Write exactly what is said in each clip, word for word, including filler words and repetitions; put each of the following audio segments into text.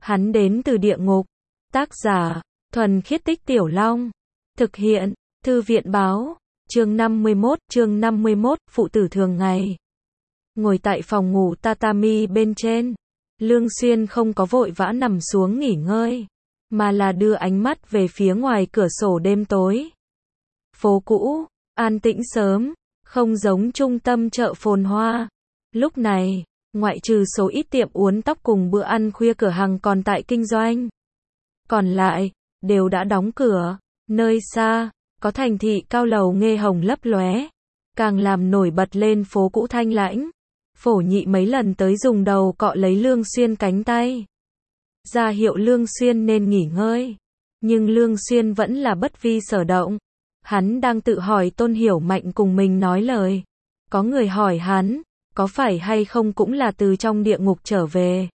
Hắn đến từ địa ngục. Tác giả, Thuần Khiết Tích Tiểu Long. Thực hiện, Thư viện báo. Chương năm mươi mốt, chương năm mươi mốt, phụ tử thường ngày. Ngồi tại phòng ngủ tatami bên trên, Lương Xuyên không có vội vã nằm xuống nghỉ ngơi, mà là đưa ánh mắt về phía ngoài cửa sổ đêm tối. Phố cũ, an tĩnh sớm, không giống trung tâm chợ phồn hoa. Lúc này, ngoại trừ số ít tiệm uốn tóc cùng bữa ăn khuya cửa hàng còn tại kinh doanh, còn lại, đều đã đóng cửa. Nơi xa, có thành thị cao lầu nghe hồng lấp lóe, càng làm nổi bật lên phố cũ thanh lãnh. Phổ Nhị mấy lần tới dùng đầu cọ lấy Lương Xuyên cánh tay, ra hiệu Lương Xuyên nên nghỉ ngơi. Nhưng Lương Xuyên vẫn là bất vi sở động. Hắn đang tự hỏi Tôn Hiểu Mạnh cùng mình nói lời. Có người hỏi hắn, có phải hay không cũng là từ trong địa ngục trở về.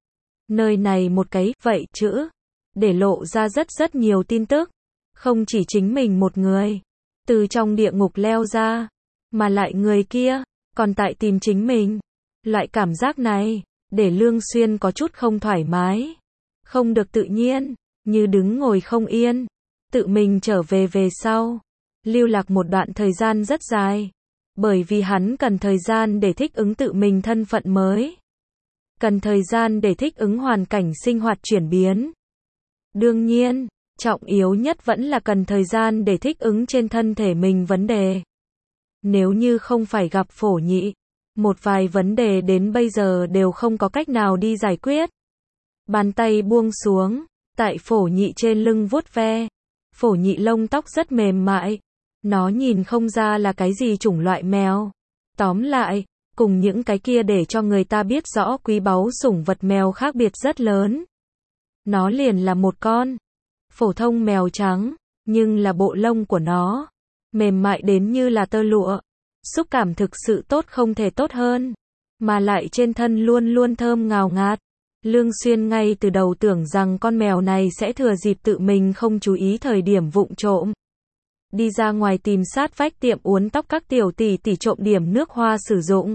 Nơi này một cái vậy chữ, để lộ ra rất rất nhiều tin tức. Không chỉ chính mình một người, từ trong địa ngục leo ra, mà lại người kia, còn tại tìm chính mình. Loại cảm giác này, để Lương Xuyên có chút không thoải mái, không được tự nhiên, như đứng ngồi không yên. Tự mình trở về về sau, lưu lạc một đoạn thời gian rất dài, bởi vì hắn cần thời gian để thích ứng tự mình thân phận mới, cần thời gian để thích ứng hoàn cảnh sinh hoạt chuyển biến. Đương nhiên, trọng yếu nhất vẫn là cần thời gian để thích ứng trên thân thể mình vấn đề. Nếu như không phải gặp Phổ Nhị, một vài vấn đề đến bây giờ đều không có cách nào đi giải quyết. Bàn tay buông xuống, tại Phổ Nhị trên lưng vuốt ve. Phổ Nhị lông tóc rất mềm mại, nó nhìn không ra là cái gì chủng loại mèo. Tóm lại, cùng những cái kia để cho người ta biết rõ quý báu sủng vật mèo khác biệt rất lớn. Nó liền là một con phổ thông mèo trắng, nhưng là bộ lông của nó mềm mại đến như là tơ lụa, xúc cảm thực sự tốt không thể tốt hơn, mà lại trên thân luôn luôn thơm ngào ngạt. Lương Xuyên ngay từ đầu tưởng rằng con mèo này sẽ thừa dịp tự mình không chú ý thời điểm vụng trộm đi ra ngoài tìm sát vách tiệm uốn tóc các tiểu tỷ tỷ trộm điểm nước hoa sử dụng.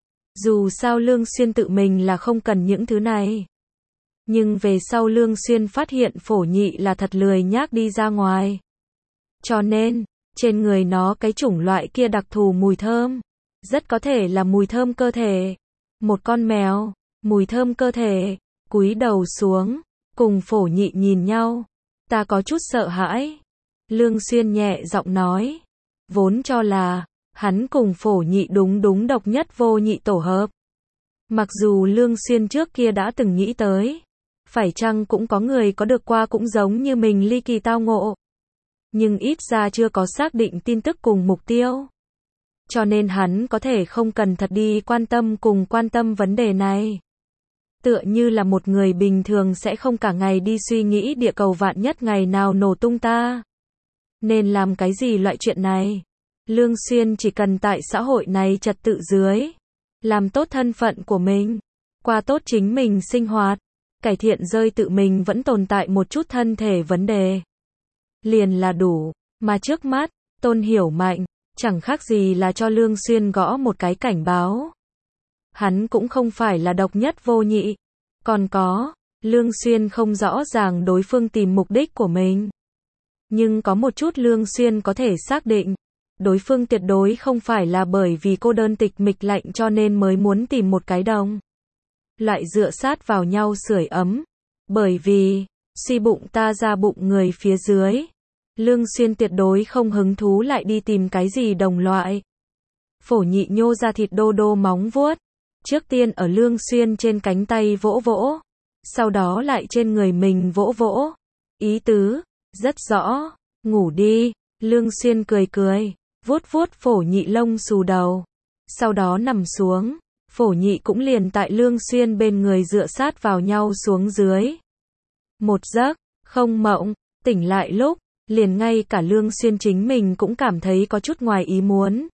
Dù sao Lương Xuyên tự mình là không cần những thứ này. Nhưng về sau Lương Xuyên phát hiện Phổ Nhị là thật lười nhác đi ra ngoài. Cho nên, trên người nó cái chủng loại kia đặc thù mùi thơm, rất có thể là mùi thơm cơ thể. Một con mèo, mùi thơm cơ thể, cúi đầu xuống, cùng Phổ Nhị nhìn nhau. Ta có chút sợ hãi. Lương Xuyên nhẹ giọng nói. Vốn cho là, hắn cùng Phổ Nhị đúng đúng độc nhất vô nhị tổ hợp. Mặc dù Lương Xuyên trước kia đã từng nghĩ tới, phải chăng cũng có người có được qua cũng giống như mình ly kỳ tao ngộ. Nhưng ít ra chưa có xác định tin tức cùng mục tiêu. Cho nên hắn có thể không cần thật đi quan tâm cùng quan tâm vấn đề này. Tựa như là một người bình thường sẽ không cả ngày đi suy nghĩ địa cầu vạn nhất ngày nào nổ tung ta nên làm cái gì loại chuyện này. Lương Xuyên chỉ cần tại xã hội này trật tự dưới, làm tốt thân phận của mình, qua tốt chính mình sinh hoạt, cải thiện rơi tự mình vẫn tồn tại một chút thân thể vấn đề, liền là đủ. Mà trước mắt, Tôn Hiểu Mạnh, chẳng khác gì là cho Lương Xuyên gõ một cái cảnh báo. Hắn cũng không phải là độc nhất vô nhị. Còn có, Lương Xuyên không rõ ràng đối phương tìm mục đích của mình. Nhưng có một chút Lương Xuyên có thể xác định, đối phương tuyệt đối không phải là bởi vì cô đơn tịch mịch lạnh cho nên mới muốn tìm một cái đồng loại dựa sát vào nhau sưởi ấm. Bởi vì, suy bụng ta ra bụng người phía dưới, Lương Xuyên tuyệt đối không hứng thú lại đi tìm cái gì đồng loại. Phổ Nhị nhô ra thịt đô đô móng vuốt, trước tiên ở Lương Xuyên trên cánh tay vỗ vỗ, sau đó lại trên người mình vỗ vỗ. Ý tứ rất rõ, ngủ đi. Lương Xuyên cười cười, vuốt vuốt Phổ Nhị lông xù đầu, sau đó nằm xuống. Phổ Nhị cũng liền tại Lương Xuyên bên người dựa sát vào nhau xuống dưới. Một giấc, không mộng, tỉnh lại lúc, liền ngay cả Lương Xuyên chính mình cũng cảm thấy có chút ngoài ý muốn.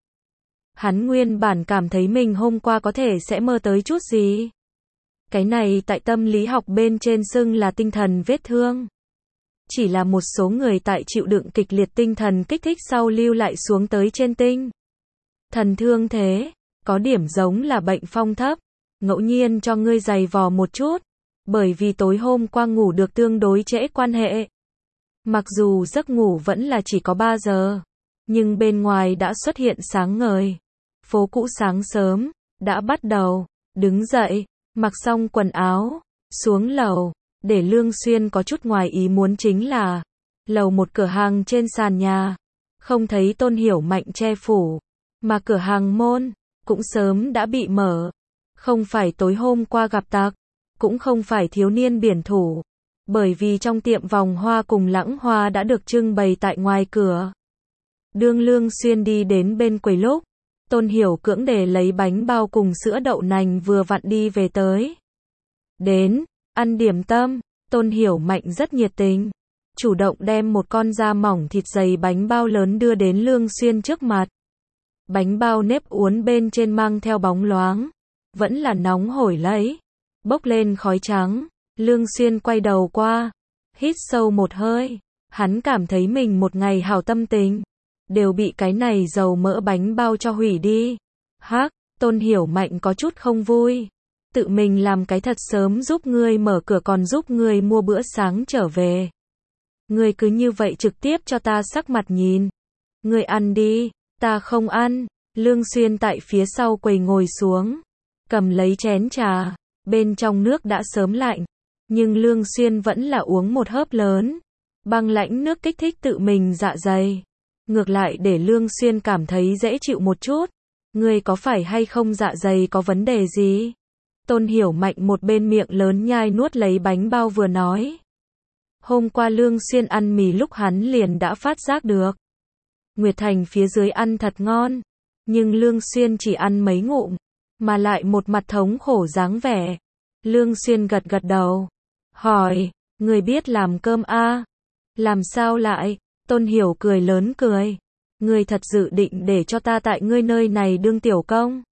Hắn nguyên bản cảm thấy mình hôm qua có thể sẽ mơ tới chút gì. Cái này tại tâm lý học bên trên xưng là tinh thần vết thương. Chỉ là một số người tại chịu đựng kịch liệt tinh thần kích thích sau lưu lại xuống tới trên tinh thần thương thế. Có điểm giống là bệnh phong thấp, ngẫu nhiên cho ngươi giày vò một chút, bởi vì tối hôm qua ngủ được tương đối trễ quan hệ. Mặc dù giấc ngủ vẫn là chỉ có ba giờ, nhưng bên ngoài đã xuất hiện sáng ngời. Phố cũ sáng sớm, đã bắt đầu, đứng dậy, mặc xong quần áo, xuống lầu, để Lương Xuyên có chút ngoài ý muốn chính là, lầu một cửa hàng trên sàn nhà, không thấy Tôn Hiểu Mạnh che phủ, mà cửa hàng môn, cũng sớm đã bị mở. Không phải tối hôm qua gặp tặc, cũng không phải thiếu niên biển thủ, bởi vì trong tiệm vòng hoa cùng lãng hoa đã được trưng bày tại ngoài cửa. Đương Lương Xuyên đi đến bên quầy lúc, Tôn Hiểu cưỡng để lấy bánh bao cùng sữa đậu nành vừa vặn đi về tới. Đến, ăn điểm tâm, Tôn Hiểu Mạnh rất nhiệt tình, chủ động đem một con da mỏng thịt dày bánh bao lớn đưa đến Lương Xuyên trước mặt. Bánh bao nếp uốn bên trên mang theo bóng loáng, vẫn là nóng hổi lấy, bốc lên khói trắng. Lương Xuyên quay đầu qua, hít sâu một hơi, hắn cảm thấy mình một ngày hảo tâm tình, đều bị cái này dầu mỡ bánh bao cho hủy đi. Hắc, Tôn Hiểu Mạnh có chút không vui, tự mình làm cái thật sớm giúp ngươi mở cửa còn giúp ngươi mua bữa sáng trở về. Ngươi cứ như vậy trực tiếp cho ta sắc mặt nhìn. Ngươi ăn đi, ta không ăn. Lương Xuyên tại phía sau quầy ngồi xuống, cầm lấy chén trà, bên trong nước đã sớm lạnh, nhưng Lương Xuyên vẫn là uống một hớp lớn. Băng lãnh nước kích thích tự mình dạ dày, ngược lại để Lương Xuyên cảm thấy dễ chịu một chút. Ngươi có phải hay không dạ dày có vấn đề gì? Tôn Hiểu Mạnh một bên miệng lớn nhai nuốt lấy bánh bao vừa nói. Hôm qua Lương Xuyên ăn mì lúc hắn liền đã phát giác được. Nguyệt Thành phía dưới ăn thật ngon, nhưng Lương Xuyên chỉ ăn mấy ngụm, mà lại một mặt thống khổ dáng vẻ. Lương Xuyên gật gật đầu, hỏi, người biết làm cơm a? À? Làm sao lại? Tôn Hiểu cười lớn cười. Ngươi thật dự định để cho ta tại ngươi nơi này đương tiểu công?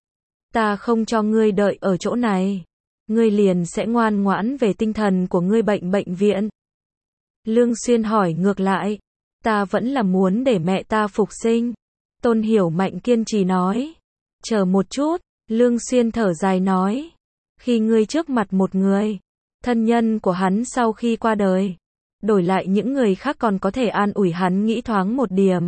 Ta không cho ngươi đợi ở chỗ này. Ngươi liền sẽ ngoan ngoãn về tinh thần của ngươi bệnh bệnh viện. Lương Xuyên hỏi ngược lại. Ta vẫn là muốn để mẹ ta phục sinh. Tôn Hiểu Mạnh kiên trì nói. Chờ một chút, Lương Xuyên thở dài nói. Khi ngươi trước mặt một người, thân nhân của hắn sau khi qua đời, đổi lại những người khác còn có thể an ủi hắn nghĩ thoáng một điểm.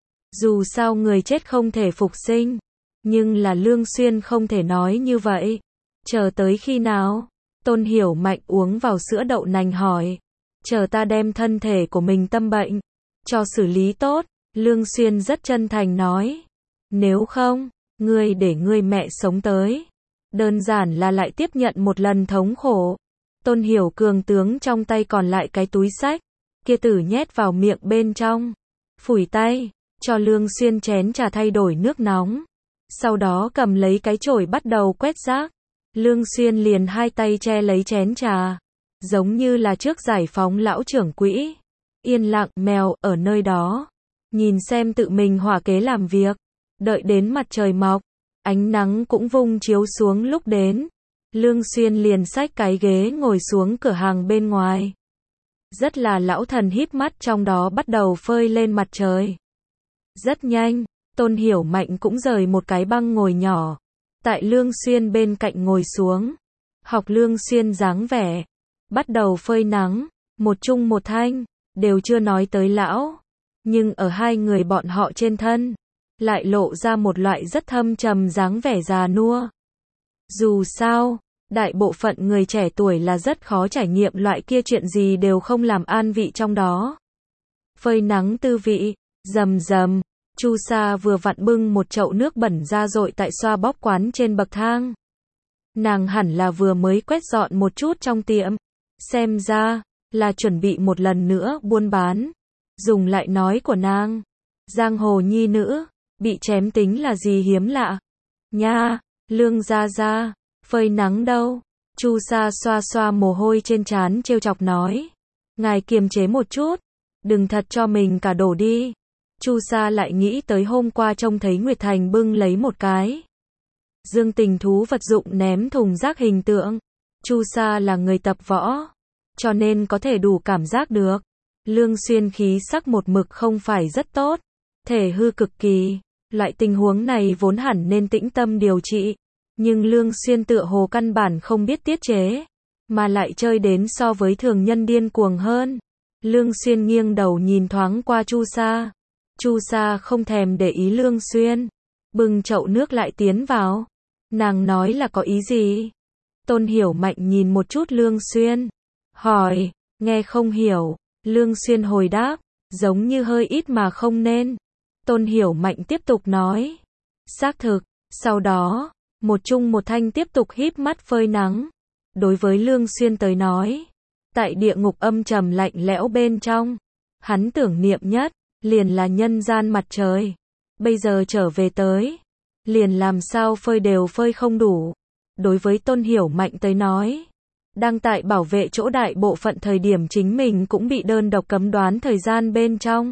Dù sao người chết không thể phục sinh, nhưng là Lương Xuyên không thể nói như vậy. Chờ tới khi nào? Tôn Hiểu Mạnh uống vào sữa đậu nành hỏi. Chờ ta đem thân thể của mình tâm bệnh cho xử lý tốt. Lương Xuyên rất chân thành nói. Nếu không, ngươi để ngươi mẹ sống tới. Đơn giản là lại tiếp nhận một lần thống khổ. Tôn Hiểu cường tướng trong tay còn lại cái túi xách, kia tử nhét vào miệng bên trong. Phủi tay, cho Lương Xuyên chén trà thay đổi nước nóng. Sau đó cầm lấy cái chổi bắt đầu quét rác. Lương Xuyên liền hai tay che lấy chén trà, giống như là trước giải phóng lão trưởng quỹ. Yên lặng mèo ở nơi đó, nhìn xem tự mình hỏa kế làm việc. Đợi đến mặt trời mọc, ánh nắng cũng vung chiếu xuống lúc đến. Lương Xuyên liền xách cái ghế ngồi xuống cửa hàng bên ngoài. Rất là lão thần híp mắt trong đó bắt đầu phơi lên mặt trời. Rất nhanh, Tôn Hiểu Mạnh cũng rời một cái băng ngồi nhỏ, tại Lương Xuyên bên cạnh ngồi xuống. Học Lương Xuyên dáng vẻ, bắt đầu phơi nắng, một chung một thanh, đều chưa nói tới lão. Nhưng ở hai người bọn họ trên thân, lại lộ ra một loại rất thâm trầm dáng vẻ già nua. Dù sao, đại bộ phận người trẻ tuổi là rất khó trải nghiệm loại kia chuyện gì đều không làm an vị trong đó. Phơi nắng tư vị, rầm rầm, Chu Sa vừa vặn bưng một chậu nước bẩn ra dội tại xoa bóp quán trên bậc thang. Nàng hẳn là vừa mới quét dọn một chút trong tiệm, xem ra là chuẩn bị một lần nữa buôn bán. Dùng lại nói của nàng, giang hồ nhi nữ, bị chém tính là gì hiếm lạ. Nha, Lương gia gia, phơi nắng đâu? Chu Sa xoa xoa mồ hôi trên trán trêu chọc nói. Ngài kiềm chế một chút, đừng thật cho mình cả đổ đi. Chu Sa lại nghĩ tới hôm qua trông thấy Nguyệt Thành bưng lấy một cái dương tình thú vật dụng ném thùng rác hình tượng. Chu Sa là người tập võ, cho nên có thể đủ cảm giác được. Lương Xuyên khí sắc một mực không phải rất tốt, thể hư cực kỳ. Loại tình huống này vốn hẳn nên tĩnh tâm điều trị, nhưng Lương Xuyên tựa hồ căn bản không biết tiết chế. mà lại chơi đến so với thường nhân điên cuồng hơn. Lương Xuyên nghiêng đầu nhìn thoáng qua Chu Sa. Chu Sa không thèm để ý Lương Xuyên, bưng chậu nước lại tiến vào. Nàng nói là có ý gì? Tôn Hiểu Mạnh nhìn một chút Lương Xuyên, hỏi, nghe không hiểu. Lương Xuyên hồi đáp, giống như hơi ít mà không nên. Tôn Hiểu Mạnh tiếp tục nói, xác thực. Sau đó, một chung một thanh tiếp tục híp mắt phơi nắng. Đối với Lương Xuyên tới nói, tại địa ngục âm trầm lạnh lẽo bên trong, hắn tưởng niệm nhất, liền là nhân gian mặt trời. Bây giờ trở về tới, liền làm sao phơi đều phơi không đủ. Đối với Tôn Hiểu Mạnh tới nói, đang tại bảo vệ chỗ đại bộ phận thời điểm chính mình cũng bị đơn độc cấm đoán thời gian bên trong.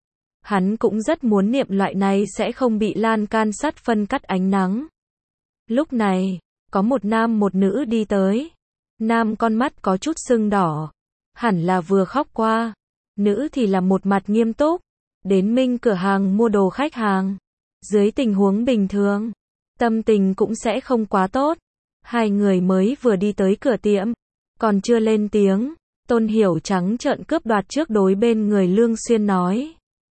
Hắn cũng rất muốn niệm loại này sẽ không bị lan can sắt phân cắt ánh nắng. Lúc này, có một nam một nữ đi tới. Nam con mắt có chút sưng đỏ, hẳn là vừa khóc qua. Nữ thì là một mặt nghiêm túc, đến Minh cửa hàng mua đồ khách hàng. Dưới tình huống bình thường, tâm tình cũng sẽ không quá tốt. Hai người mới vừa đi tới cửa tiệm, còn chưa lên tiếng, Tôn Hiểu trắng trợn cướp đoạt trước đối bên người Lương Xuyên nói.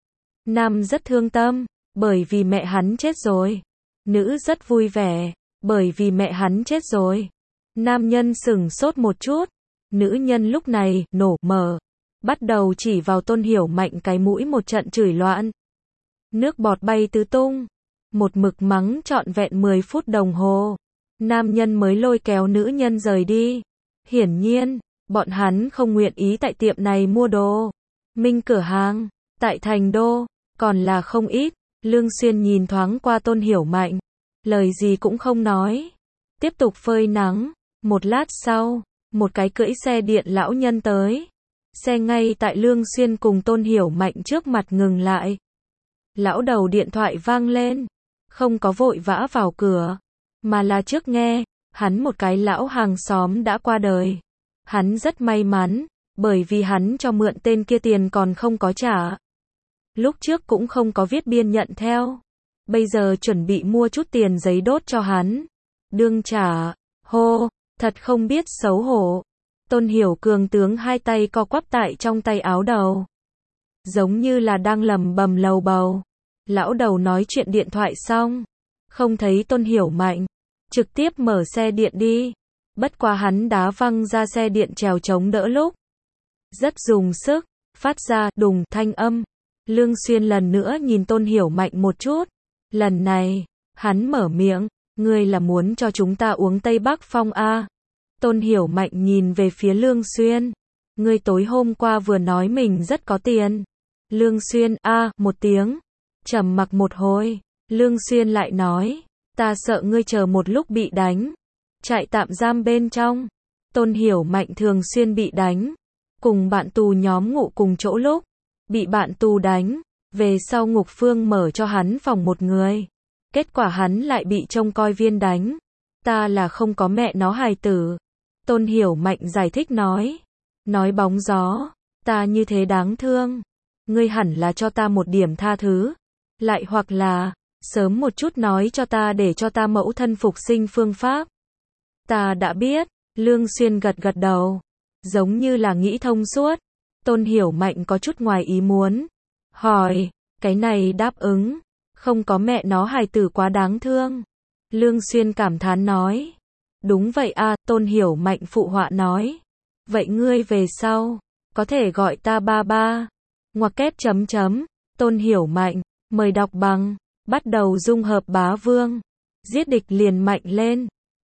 Nam rất thương tâm, bởi vì mẹ hắn chết rồi. Nữ rất vui vẻ, bởi vì mẹ hắn chết rồi. Nam nhân sửng sốt một chút, nữ nhân lúc này nổ mở, bắt đầu chỉ vào Tôn Hiểu Mạnh cái mũi một trận chửi loạn. Nước bọt bay tứ tung, một mực mắng trọn vẹn mười phút đồng hồ. Nam nhân mới lôi kéo nữ nhân rời đi. Hiển nhiên, bọn hắn không nguyện ý tại tiệm này mua đồ. Minh cửa hàng, tại thành đô, còn là không ít. Lương Xuyên nhìn thoáng qua Tôn Hiểu Mạnh, lời gì cũng không nói, tiếp tục phơi nắng. Một lát sau, một cái cưỡi xe điện lão nhân tới. Xe ngay tại Lương Xuyên cùng Tôn Hiểu Mạnh trước mặt ngừng lại. Lão đầu điện thoại vang lên, không có vội vã vào cửa, mà là trước nghe, hắn một cái lão hàng xóm đã qua đời. Hắn rất may mắn, bởi vì hắn cho mượn tên kia tiền còn không có trả. Lúc trước cũng không có viết biên nhận theo. Bây giờ chuẩn bị mua chút tiền giấy đốt cho hắn. Đương trả, hô, thật không biết xấu hổ. Tôn Hiểu Cường tướng hai tay co quắp tại trong tay áo đầu, giống như là đang lầm bầm lầu bầu. Lão đầu nói chuyện điện thoại xong, không thấy Tôn Hiểu Mạnh, trực tiếp mở xe điện đi. Bất quá hắn đá văng ra xe điện trèo chống đỡ lúc, rất dùng sức, phát ra đùng thanh âm. Lương Xuyên lần nữa nhìn Tôn Hiểu Mạnh một chút. Lần này, hắn mở miệng, ngươi là muốn cho chúng ta uống Tây Bắc Phong a? Tôn Hiểu Mạnh nhìn về phía Lương Xuyên. Ngươi tối hôm qua vừa nói mình rất có tiền. Lương Xuyên a một tiếng, trầm mặc một hồi. Lương Xuyên lại nói, ta sợ ngươi chờ một lúc bị đánh. Trại tạm giam bên trong, Tôn Hiểu Mạnh thường xuyên bị đánh. Cùng bạn tù nhóm ngủ cùng chỗ lúc, bị bạn tù đánh. Về sau ngục phương mở cho hắn phòng một người. Kết quả hắn lại bị trông coi viên đánh. Ta là không có mẹ nó hài tử. Tôn Hiểu Mạnh giải thích nói. Nói bóng gió, ta như thế đáng thương. Ngươi hẳn là cho ta một điểm tha thứ. Lại hoặc là, sớm một chút nói cho ta để cho ta mẫu thân phục sinh phương pháp. Ta đã biết. Lương Xuyên gật gật đầu, giống như là nghĩ thông suốt. Tôn Hiểu Mạnh có chút ngoài ý muốn, hỏi, cái này đáp ứng, không có mẹ nó hài tử quá đáng thương. Lương Xuyên cảm thán nói, đúng vậy a. Tôn Hiểu Mạnh phụ họa nói, vậy ngươi về sau, có thể gọi ta ba ba. Ngoặc kép chấm chấm, Tôn Hiểu Mạnh, mời đọc bằng, bắt đầu dung hợp bá vương, giết địch liền mạnh lên.